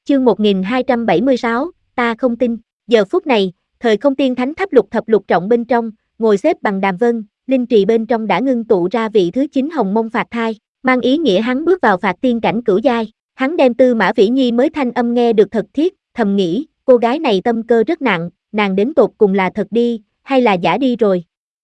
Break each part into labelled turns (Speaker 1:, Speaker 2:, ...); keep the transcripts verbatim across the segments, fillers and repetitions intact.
Speaker 1: Chương một nghìn hai trăm bảy mươi sáu, ta không tin. Giờ phút này, thời không tiên thánh tháp lục thập lục trọng bên trong, ngồi xếp bằng Đàm Vân, linh trì bên trong đã ngưng tụ ra vị thứ chín hồng mông phạt thai, mang ý nghĩa hắn bước vào phạt tiên cảnh cửu giai. Hắn đem Tư Mã Vĩ Nhi mới thanh âm nghe được thật thiết, thầm nghĩ, cô gái này tâm cơ rất nặng, nàng đến tột cùng là thật đi, hay là giả đi rồi.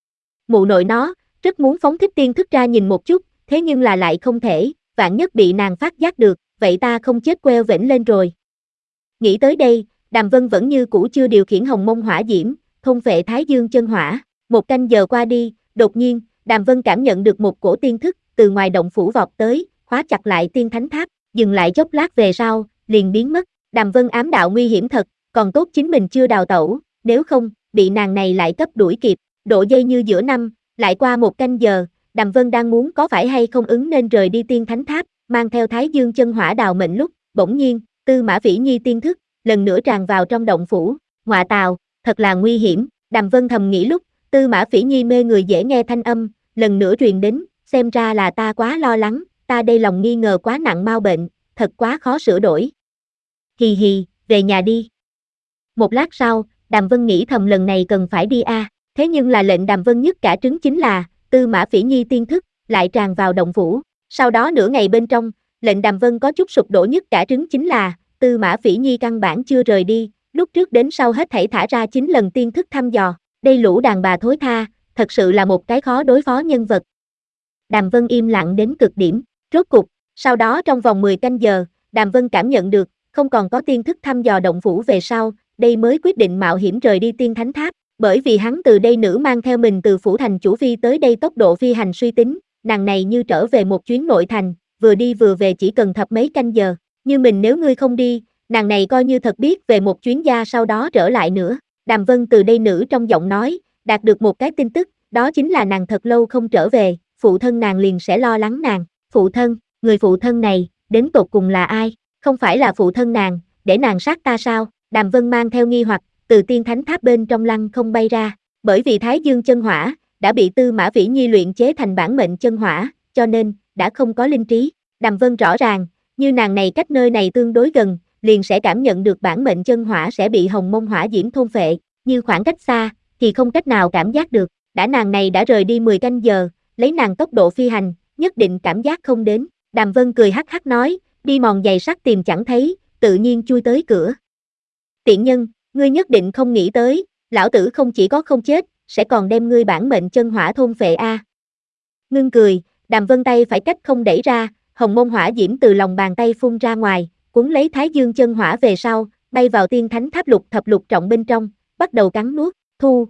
Speaker 1: Mụ nội nó, rất muốn phóng thích tiên thức ra nhìn một chút, thế nhưng là lại không thể, vạn nhất bị nàng phát giác được, vậy ta không chết queo vĩnh lên rồi. Nghĩ tới đây, Đàm Vân vẫn như cũ chưa điều khiển hồng mông hỏa diễm, thôn phệ Thái Dương chân hỏa. Một canh giờ qua đi, đột nhiên, Đàm Vân cảm nhận được một cổ tiên thức từ ngoài động phủ vọt tới, khóa chặt lại tiên thánh tháp, dừng lại chốc lát về sau, liền biến mất. Đàm Vân ám đạo nguy hiểm thật, còn tốt chính mình chưa đào tẩu, nếu không, bị nàng này lại cấp đuổi kịp. Độ dây như giữa năm, lại qua một canh giờ, Đàm Vân đang muốn có phải hay không ứng nên rời đi tiên thánh tháp, mang theo Thái Dương chân hỏa đào mệnh lúc, bỗng nhiên, Tư Mã Vĩ Nhi tiên thức, lần nữa tràn vào trong động phủ. Ngọa tào, thật là nguy hiểm. Đàm Vân thầm nghĩ lúc, Tư Mã Vĩ Nhi mê người dễ nghe thanh âm, lần nữa truyền đến, xem ra là ta quá lo lắng, ta đây lòng nghi ngờ quá nặng mau bệnh, thật quá khó sửa đổi. Hì hì, về nhà đi. Một lát sau, Đàm Vân nghĩ thầm lần này cần phải đi a, à. Thế nhưng là lệnh Đàm Vân nhất cả trứng chính là, Tư Mã Vĩ Nhi tiên thức, lại tràn vào động phủ. Sau đó nửa ngày bên trong, lệnh Đàm Vân có chút sụp đổ nhất cả trứng chính là, Tư Mã Vĩ Nhi căn bản chưa rời đi, lúc trước đến sau hết thảy thả ra chín lần tiên thức thăm dò, đây lũ đàn bà thối tha, thật sự là một cái khó đối phó nhân vật. Đàm Vân im lặng đến cực điểm, rốt cục, sau đó trong vòng mười canh giờ, Đàm Vân cảm nhận được, không còn có tiên thức thăm dò động phủ về sau, đây mới quyết định mạo hiểm rời đi tiên thánh tháp, bởi vì hắn từ đây nữ mang theo mình từ phủ thành chủ phi tới đây tốc độ phi hành suy tính, nàng này như trở về một chuyến nội thành, vừa đi vừa về chỉ cần thập mấy canh giờ, như mình nếu ngươi không đi, nàng này coi như thật biết về một chuyến gia sau đó trở lại nữa. Đàm Vân từ đây nữ trong giọng nói, đạt được một cái tin tức, đó chính là nàng thật lâu không trở về, phụ thân nàng liền sẽ lo lắng nàng. Phụ thân, người phụ thân này, đến tột cùng là ai? Không phải là phụ thân nàng, để nàng sát ta sao? Đàm Vân mang theo nghi hoặc, từ tiên thánh tháp bên trong lăng không bay ra, bởi vì Thái Dương chân hỏa, đã bị Tư Mã Vĩ Nhi luyện chế thành bản mệnh chân hỏa, cho nên, đã không có linh trí. Đàm Vân rõ ràng, như nàng này cách nơi này tương đối gần, liền sẽ cảm nhận được bản mệnh chân hỏa sẽ bị hồng mông hỏa diễm thôn phệ, như khoảng cách xa, thì không cách nào cảm giác được, đã nàng này đã rời đi mười canh giờ, lấy nàng tốc độ phi hành, nhất định cảm giác không đến. Đàm Vân cười hắc hắc nói, đi mòn giày sắt tìm chẳng thấy, tự nhiên chui tới cửa. Tiện nhân, ngươi nhất định không nghĩ tới, lão tử không chỉ có không chết, sẽ còn đem ngươi bản mệnh chân hỏa thôn phệ a. À. Ngưng cười, Đàm Vân tay phải cách không đẩy ra, hồng mông hỏa diễm từ lòng bàn tay phun ra ngoài, cuốn lấy Thái Dương chân hỏa về sau, bay vào tiên thánh tháp lục thập lục trọng bên trong, bắt đầu cắn nuốt, thu.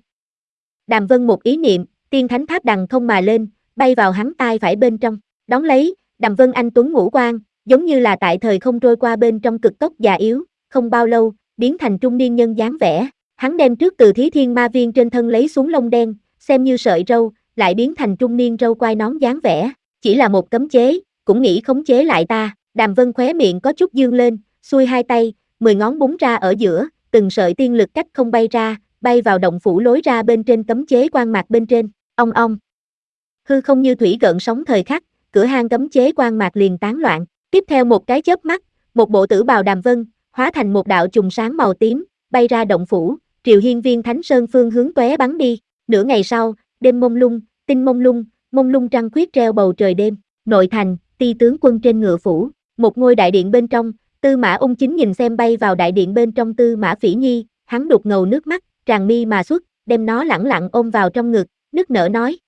Speaker 1: Đàm Vân một ý niệm, tiên thánh tháp đằng không mà lên, bay vào hắn tai phải bên trong, đón lấy, Đàm Vân anh tuấn ngũ quan, giống như là tại thời không trôi qua bên trong cực tốc già yếu, không bao lâu, biến thành trung niên nhân dáng vẻ. Hắn đem trước từ Thí Thiên Ma Viên trên thân lấy xuống lông đen, xem như sợi râu, lại biến thành trung niên râu quai nón dáng vẻ, chỉ là một cấm chế, cũng nghĩ khống chế lại ta. Đàm Vân khóe miệng có chút dương lên, xuôi hai tay, mười ngón búng ra ở giữa, từng sợi tiên lực cách không bay ra, bay vào động phủ lối ra bên trên cấm chế quan mạc bên trên, ong ong. Hư không như thủy gợn sóng thời khắc, cửa hang cấm chế quan mạc liền tán loạn, tiếp theo một cái chớp mắt, một bộ tử bào Đàm Vân, hóa thành một đạo chùm sáng màu tím, bay ra động phủ, triều hiên viên Thánh Sơn phương hướng tóe bắn đi. Nửa ngày sau, đêm mông lung, tinh mông lung, mông lung trăng khuyết treo bầu trời đêm, nội thành, ti tướng quân trên ngựa phủ, một ngôi đại điện bên trong, Tư Mã Ung Chính nhìn xem bay vào đại điện bên trong Tư Mã Phỉ Nhi, hắn đục ngầu nước mắt, tràn mi mà xuất, đem nó lẳng lặng ôm vào trong ngực, nức nở nói.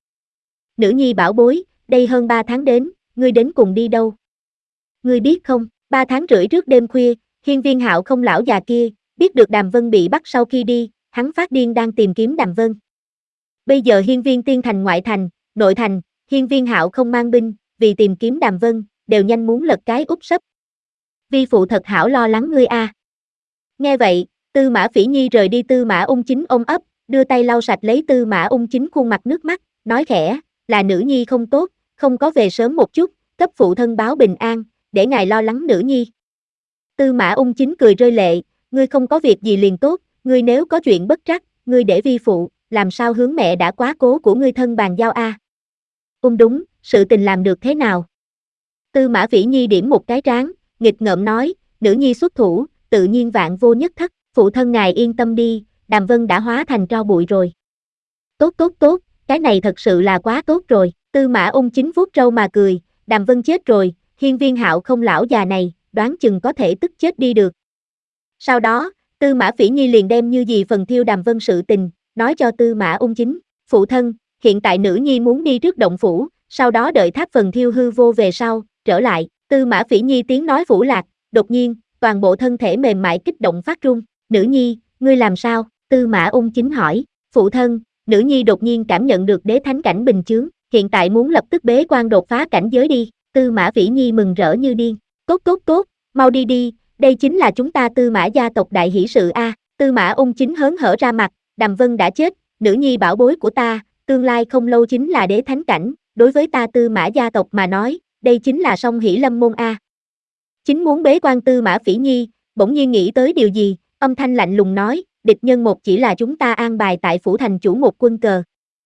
Speaker 1: Nữ nhi bảo bối, đây hơn ba tháng đến, ngươi đến cùng đi đâu? Ngươi biết không, ba tháng rưỡi trước đêm khuya, hiên viên Hạo không lão già kia, biết được Đàm Vân bị bắt sau khi đi, hắn phát điên đang tìm kiếm Đàm Vân. Bây giờ hiên viên tiên thành ngoại thành, nội thành, hiên viên Hạo không mang binh, vì tìm kiếm Đàm Vân, đều nhanh muốn lật cái úp sấp. Vi phụ thật hảo lo lắng ngươi a. À. Nghe vậy, Tư Mã Phỉ Nhi rời đi Tư Mã Ung Chính ôm ấp, đưa tay lau sạch lấy Tư Mã Ung Chính khuôn mặt nước mắt, nói khẽ, là nữ nhi không tốt, không có về sớm một chút, cấp phụ thân báo bình an, để ngài lo lắng nữ nhi. Tư Mã Ung Chính cười rơi lệ, ngươi không có việc gì liền tốt, ngươi nếu có chuyện bất trắc, ngươi để vi phụ, làm sao hướng mẹ đã quá cố của ngươi thân bàn giao a. À. Ung đúng, sự tình làm được thế nào? Tư Mã Vĩ Nhi điểm một cái trán, nghịch ngợm nói, nữ nhi xuất thủ, tự nhiên vạn vô nhất thất, phụ thân ngài yên tâm đi, Đàm Vân đã hóa thành tro bụi rồi. Tốt tốt tốt, cái này thật sự là quá tốt rồi, Tư Mã Ung chính vuốt râu mà cười, Đàm Vân chết rồi, Hiên Viên Hạo không lão già này, đoán chừng có thể tức chết đi được. Sau đó, Tư Mã Phỉ Nhi liền đem như gì phần thiêu Đàm Vân sự tình, nói cho Tư Mã Ung chính, phụ thân, hiện tại nữ nhi muốn đi trước động phủ, sau đó đợi tháp phần thiêu hư vô về sau, trở lại, Tư Mã Phỉ Nhi tiếng nói phủ lạc, đột nhiên, toàn bộ thân thể mềm mại kích động phát run, nữ nhi, ngươi làm sao, Tư Mã Ung chính hỏi, phụ thân, nữ nhi đột nhiên cảm nhận được đế thánh cảnh bình chướng, hiện tại muốn lập tức bế quan đột phá cảnh giới đi, Tư Mã Phỉ Nhi mừng rỡ như điên, tốt tốt tốt, mau đi đi, đây chính là chúng ta Tư Mã gia tộc đại hỷ sự a. Tư Mã Ung chính hớn hở ra mặt, Đàm Vân đã chết, nữ nhi bảo bối của ta, tương lai không lâu chính là đế thánh cảnh, đối với ta Tư Mã gia tộc mà nói, đây chính là song hỷ lâm môn a. Chính muốn bế quan Tư Mã Phỉ Nhi, bỗng nhiên nghĩ tới điều gì, âm thanh lạnh lùng nói, địch nhân một chỉ là chúng ta an bài tại phủ thành chủ một quân cờ.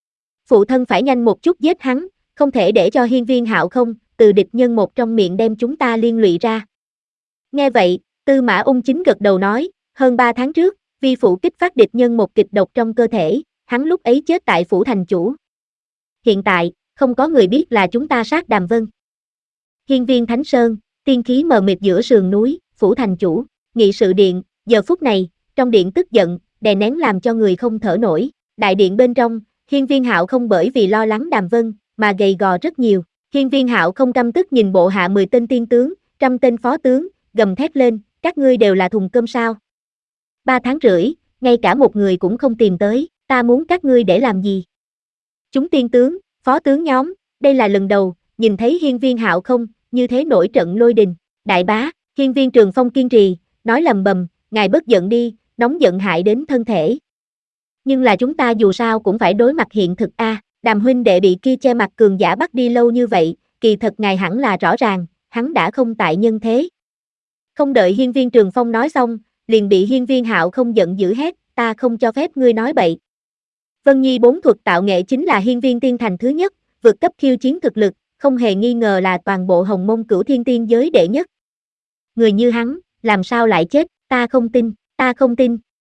Speaker 1: Phụ thân phải nhanh một chút giết hắn, không thể để cho Hiên Viên Hạo không, từ địch nhân một trong miệng đem chúng ta liên lụy ra. Nghe vậy, Tư Mã Ung chính gật đầu nói, hơn ba tháng trước, vi phụ kích phát địch nhân một kịch độc trong cơ thể, hắn lúc ấy chết tại phủ thành chủ. Hiện tại, không có người biết là chúng ta sát Đàm Vân. Hiên Viên Thánh Sơn, tiên khí mờ mịt giữa sườn núi, phủ thành chủ, nghị sự điện, giờ phút này, trong điện tức giận, đè nén làm cho người không thở nổi, đại điện bên trong, Hiên Viên Hạo không bởi vì lo lắng Đàm Vân, mà gầy gò rất nhiều, Hiên Viên Hạo không căm tức nhìn bộ hạ mười tên tiên tướng, trăm tên phó tướng, gầm thét lên, các ngươi đều là thùng cơm sao? Ba tháng rưỡi, ngay cả một người cũng không tìm tới, ta muốn các ngươi để làm gì? Chúng tiên tướng, phó tướng nhóm, đây là lần đầu, nhìn thấy Hiên Viên Hạo không, như thế nổi trận lôi đình, đại bá, Hiên Viên Trường Phong kiên trì, nói lầm bầm, ngài bớt giận đi, nóng giận hại đến thân thể. Nhưng là chúng ta dù sao cũng phải đối mặt hiện thực a, Đàm huynh đệ bị kia che mặt cường giả bắt đi lâu như vậy, kỳ thật ngài hẳn là rõ ràng, hắn đã không tại nhân thế. Không đợi Hiên Viên Trường Phong nói xong, liền bị Hiên Viên Hạo không giận dữ hét, ta không cho phép ngươi nói bậy. Vân Nhi bốn thuật tạo nghệ chính là Hiên Viên Tiên Thành thứ nhất, vượt cấp khiêu chiến thực lực, không hề nghi ngờ là toàn bộ Hồng Mông Cửu Thiên Tiên giới đệ nhất. Người như hắn, làm sao lại chết, ta không tin, ta không tin,